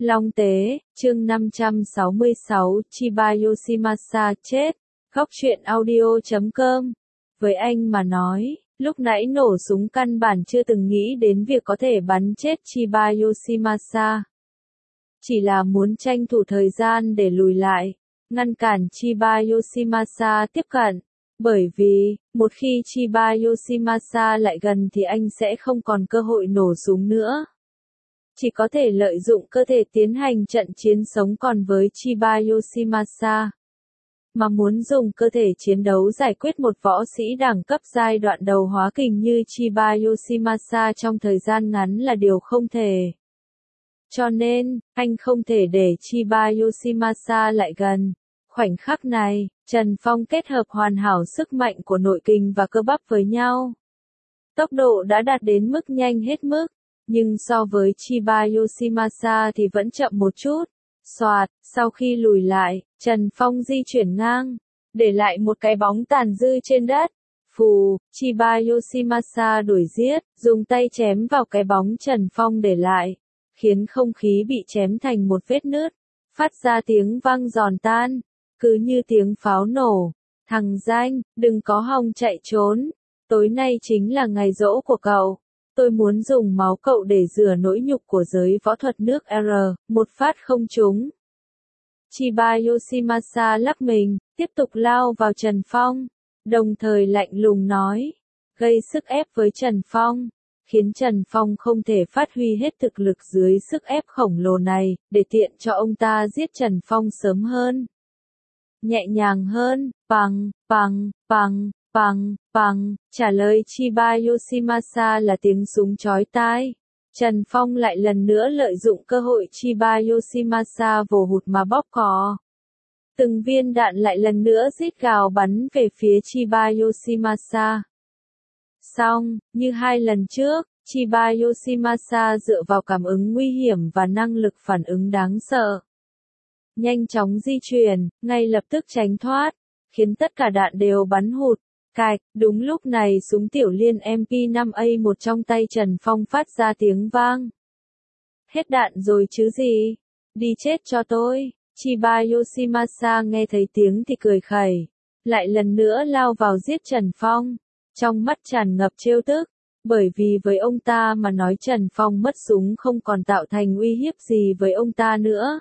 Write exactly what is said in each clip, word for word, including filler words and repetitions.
Long Tế, chương năm trăm sáu mươi sáu, Chiba Yoshimasa chết. Góc truyện audio chấm com. Với anh mà nói, lúc nãy nổ súng căn bản chưa từng nghĩ đến việc có thể bắn chết Chiba Yoshimasa. Chỉ là muốn tranh thủ thời gian để lùi lại, ngăn cản Chiba Yoshimasa tiếp cận. Bởi vì, một khi Chiba Yoshimasa lại gần thì anh sẽ không còn cơ hội nổ súng nữa. Chỉ có thể lợi dụng cơ thể tiến hành trận chiến sống còn với Chiba Yoshimasa. Mà muốn dùng cơ thể chiến đấu giải quyết một võ sĩ đẳng cấp giai đoạn đầu hóa kình như Chiba Yoshimasa trong thời gian ngắn là điều không thể. Cho nên, anh không thể để Chiba Yoshimasa lại gần. Khoảnh khắc này, Trần Phong kết hợp hoàn hảo sức mạnh của nội kình và cơ bắp với nhau. Tốc độ đã đạt đến mức nhanh hết mức, nhưng so với Chiba Yoshimasa thì vẫn chậm một chút. Soạt, sau khi lùi lại, Trần Phong di chuyển ngang, để lại một cái bóng tàn dư trên đất. Phù, Chiba Yoshimasa đuổi giết, dùng tay chém vào cái bóng Trần Phong để lại, khiến không khí bị chém thành một vết nứt, phát ra tiếng vang giòn tan, cứ như tiếng pháo nổ. Thằng danh, đừng có hòng chạy trốn, tối nay chính là ngày giỗ của cậu. Tôi muốn dùng máu cậu để rửa nỗi nhục của giới võ thuật nước R, một phát không trúng. Chiba Yoshimasa lắc mình, tiếp tục lao vào Trần Phong, đồng thời lạnh lùng nói, gây sức ép với Trần Phong, khiến Trần Phong không thể phát huy hết thực lực dưới sức ép khổng lồ này, để tiện cho ông ta giết Trần Phong sớm hơn. Nhẹ nhàng hơn, bằng, bằng, bằng. Bằng, bằng, trả lời Chiba Yoshimasa là tiếng súng chói tai. Trần Phong lại lần nữa lợi dụng cơ hội Chiba Yoshimasa vồ hụt mà bóp cò. Từng viên đạn lại lần nữa rít gào bắn về phía Chiba Yoshimasa. Xong, như hai lần trước, Chiba Yoshimasa dựa vào cảm ứng nguy hiểm và năng lực phản ứng đáng sợ. Nhanh chóng di chuyển, ngay lập tức tránh thoát, khiến tất cả đạn đều bắn hụt. Cạch, đúng lúc này súng tiểu liên M P năm A một trong tay Trần Phong phát ra tiếng vang. Hết đạn rồi chứ gì? Đi chết cho tôi. Chiba Yoshimasa nghe thấy tiếng thì cười khẩy. Lại lần nữa lao vào giết Trần Phong. Trong mắt tràn ngập trêu tức. Bởi vì với ông ta mà nói Trần Phong mất súng không còn tạo thành uy hiếp gì với ông ta nữa.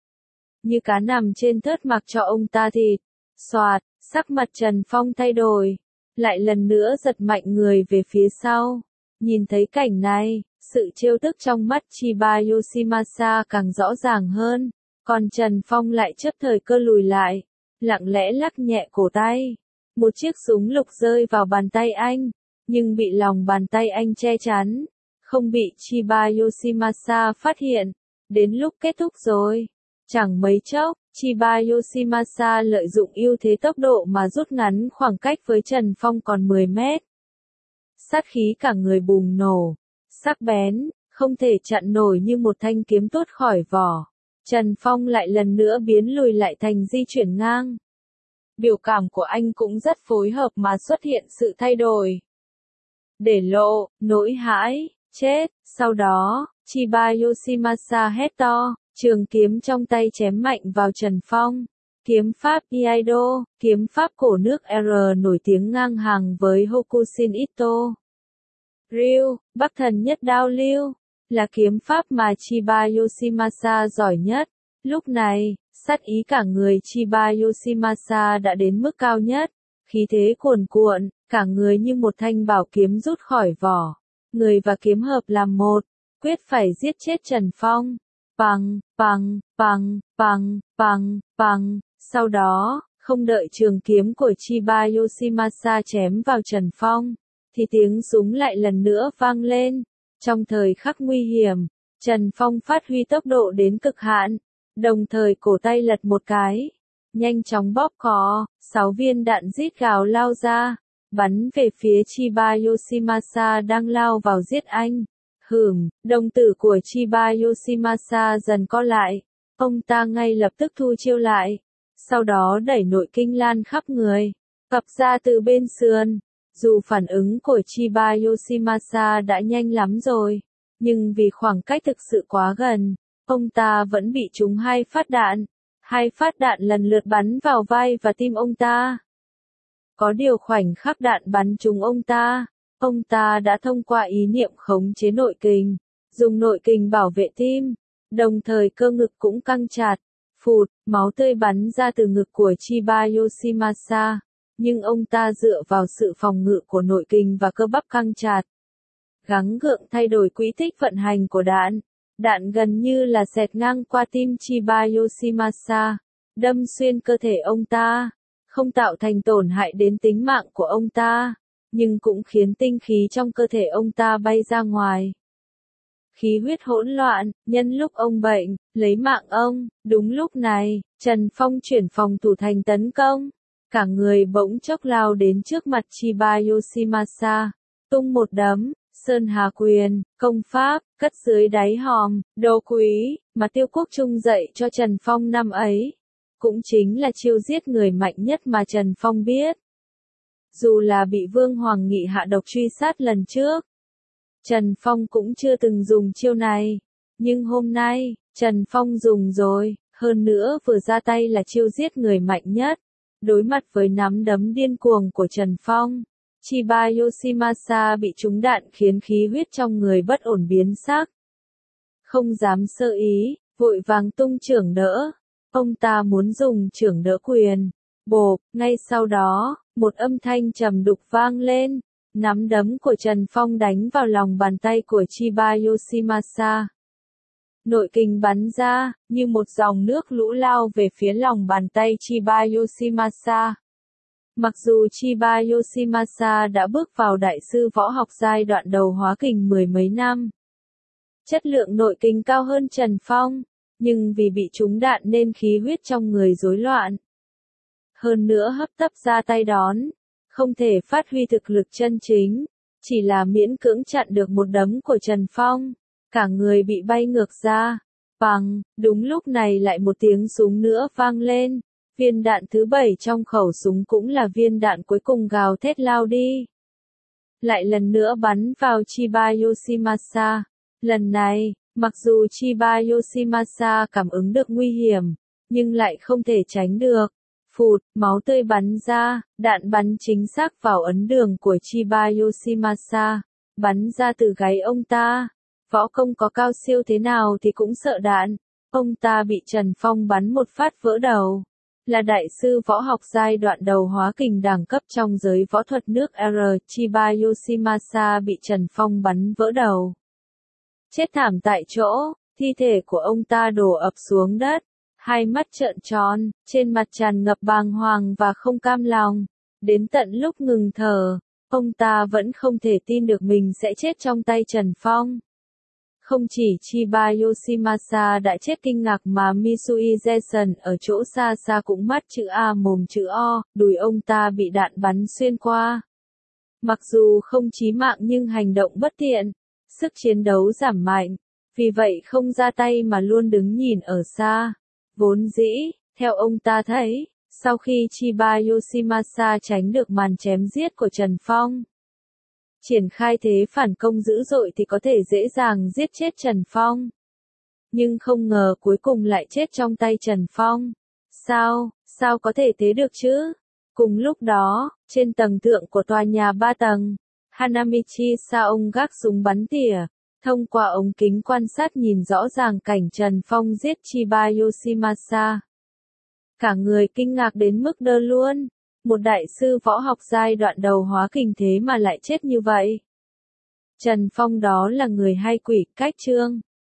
Như cá nằm trên thớt mặc cho ông ta thịt. Soạt, sắc mặt Trần Phong thay đổi, lại lần nữa giật mạnh người về phía sau. Nhìn thấy cảnh này, sự trêu tức trong mắt Chiba Yoshimasa càng rõ ràng hơn, còn Trần Phong lại chấp thời cơ lùi lại, lặng lẽ lắc nhẹ cổ tay. Một chiếc súng lục rơi vào bàn tay anh, nhưng bị lòng bàn tay anh che chắn, không bị Chiba Yoshimasa phát hiện. Đến lúc kết thúc rồi, chẳng mấy chốc, Chiba Yoshimasa lợi dụng ưu thế tốc độ mà rút ngắn khoảng cách với Trần Phong còn mười mét. Sát khí cả người bùng nổ, sắc bén, không thể chặn nổi như một thanh kiếm tuốt khỏi vỏ. Trần Phong lại lần nữa biến lùi lại thành di chuyển ngang. Biểu cảm của anh cũng rất phối hợp mà xuất hiện sự thay đổi. Để lộ, nỗi hãi, chết, sau đó, Chiba Yoshimasa hét to. Trường kiếm trong tay chém mạnh vào Trần Phong. Kiếm pháp Iaido, kiếm pháp cổ nước R nổi tiếng ngang hàng với Hokushin Ito. Ryu, Bắc thần nhất đao lưu, là kiếm pháp mà Chiba Yoshimasa giỏi nhất. Lúc này, sát ý cả người Chiba Yoshimasa đã đến mức cao nhất. Khí thế cuồn cuộn, cả người như một thanh bảo kiếm rút khỏi vỏ. Người và kiếm hợp làm một, quyết phải giết chết Trần Phong. Bằng, bằng, bằng, bằng, bằng, bằng, sau đó, không đợi trường kiếm của Chiba Yoshimasa chém vào Trần Phong, thì tiếng súng lại lần nữa vang lên. Trong thời khắc nguy hiểm, Trần Phong phát huy tốc độ đến cực hạn, đồng thời cổ tay lật một cái, nhanh chóng bóp cò, sáu viên đạn rít gào lao ra, bắn về phía Chiba Yoshimasa đang lao vào giết anh. Hửm, đồng tử của Chiba Yoshimasa dần co lại, ông ta ngay lập tức thu chiêu lại, sau đó đẩy nội kinh lan khắp người, cặp ra từ bên sườn. Dù phản ứng của Chiba Yoshimasa đã nhanh lắm rồi, nhưng vì khoảng cách thực sự quá gần, ông ta vẫn bị trúng hai phát đạn. Hai phát đạn lần lượt bắn vào vai và tim ông ta. Có điều khoảnh khắc đạn bắn trúng ông ta, ông ta đã thông qua ý niệm khống chế nội kình, dùng nội kình bảo vệ tim, đồng thời cơ ngực cũng căng chặt. Phụt, máu tươi bắn ra từ ngực của Chiba Yoshimasa, nhưng ông ta dựa vào sự phòng ngự của nội kình và cơ bắp căng chặt, gắng gượng thay đổi quỹ tích vận hành của đạn. Đạn gần như là xẹt ngang qua tim Chiba Yoshimasa, đâm xuyên cơ thể ông ta, không tạo thành tổn hại đến tính mạng của ông ta, nhưng cũng khiến tinh khí trong cơ thể ông ta bay ra ngoài. Khí huyết hỗn loạn, nhân lúc ông bệnh, lấy mạng ông. Đúng lúc này, Trần Phong chuyển phòng thủ thành tấn công. Cả người bỗng chốc lao đến trước mặt Chiba Yoshimasa, tung một đấm, Sơn Hà Quyền, công pháp, cất dưới đáy hòm, đồ quý, mà Tiêu Quốc Trung dạy cho Trần Phong năm ấy. Cũng chính là chiêu giết người mạnh nhất mà Trần Phong biết. Dù là bị Vương Hoàng Nghị hạ độc truy sát lần trước, Trần Phong cũng chưa từng dùng chiêu này. Nhưng hôm nay, Trần Phong dùng rồi, hơn nữa vừa ra tay là chiêu giết người mạnh nhất. Đối mặt với nắm đấm điên cuồng của Trần Phong, Chiba Yoshimasa bị trúng đạn khiến khí huyết trong người bất ổn biến sắc. Không dám sơ ý, vội vàng tung chưởng đỡ. Ông ta muốn dùng chưởng đỡ quyền. Bộp, ngay sau đó, một âm thanh trầm đục vang lên. Nắm đấm của Trần Phong đánh vào lòng bàn tay của Chiba Yoshimasa. Nội kình bắn ra, như một dòng nước lũ lao về phía lòng bàn tay Chiba Yoshimasa. Mặc dù Chiba Yoshimasa đã bước vào đại sư võ học giai đoạn đầu hóa kình mười mấy năm, chất lượng nội kình cao hơn Trần Phong, nhưng vì bị trúng đạn nên khí huyết trong người rối loạn. Hơn nữa hấp tấp ra tay đón, không thể phát huy thực lực chân chính, chỉ là miễn cưỡng chặn được một đấm của Trần Phong, cả người bị bay ngược ra. Bằng, đúng lúc này lại một tiếng súng nữa vang lên. Viên đạn thứ bảy trong khẩu súng cũng là viên đạn cuối cùng gào thét lao đi. Lại lần nữa bắn vào Chiba Yoshimasa. Lần này, mặc dù Chiba Yoshimasa cảm ứng được nguy hiểm, nhưng lại không thể tránh được. Phụt, máu tươi bắn ra, đạn bắn chính xác vào ấn đường của Chiba Yoshimasa, bắn ra từ gáy ông ta. Võ công có cao siêu thế nào thì cũng sợ đạn. Ông ta bị Trần Phong bắn một phát vỡ đầu. Là đại sư võ học giai đoạn đầu hóa kình đẳng cấp trong giới võ thuật nước R, Chiba Yoshimasa bị Trần Phong bắn vỡ đầu. Chết thảm tại chỗ, thi thể của ông ta đổ ập xuống đất, hai mắt trợn tròn, trên mặt tràn ngập bàng hoàng và không cam lòng. Đến tận lúc ngừng thở, ông ta vẫn không thể tin được mình sẽ chết trong tay Trần Phong. Không chỉ Chiba Yoshimasa đã chết kinh ngạc mà Misui Jason ở chỗ xa xa cũng mắt chữ A mồm chữ O, đùi ông ta bị đạn bắn xuyên qua. Mặc dù không chí mạng nhưng hành động bất tiện, sức chiến đấu giảm mạnh, vì vậy không ra tay mà luôn đứng nhìn ở xa. Vốn dĩ, theo ông ta thấy, sau khi Chiba Yoshimasa tránh được màn chém giết của Trần Phong, triển khai thế phản công dữ dội thì có thể dễ dàng giết chết Trần Phong. Nhưng không ngờ cuối cùng lại chết trong tay Trần Phong. Sao, sao có thể thế được chứ? Cùng lúc đó, trên tầng thượng của tòa nhà ba tầng, Hanamichi Saong gác súng bắn tỉa, thông qua ống kính quan sát nhìn rõ ràng cảnh Trần Phong giết Chiba Yoshimasa. Cả người kinh ngạc đến mức đơ luôn. Một đại sư võ học giai đoạn đầu hóa kình thế mà lại chết như vậy. Trần Phong đó là người hay quỷ, cách trương.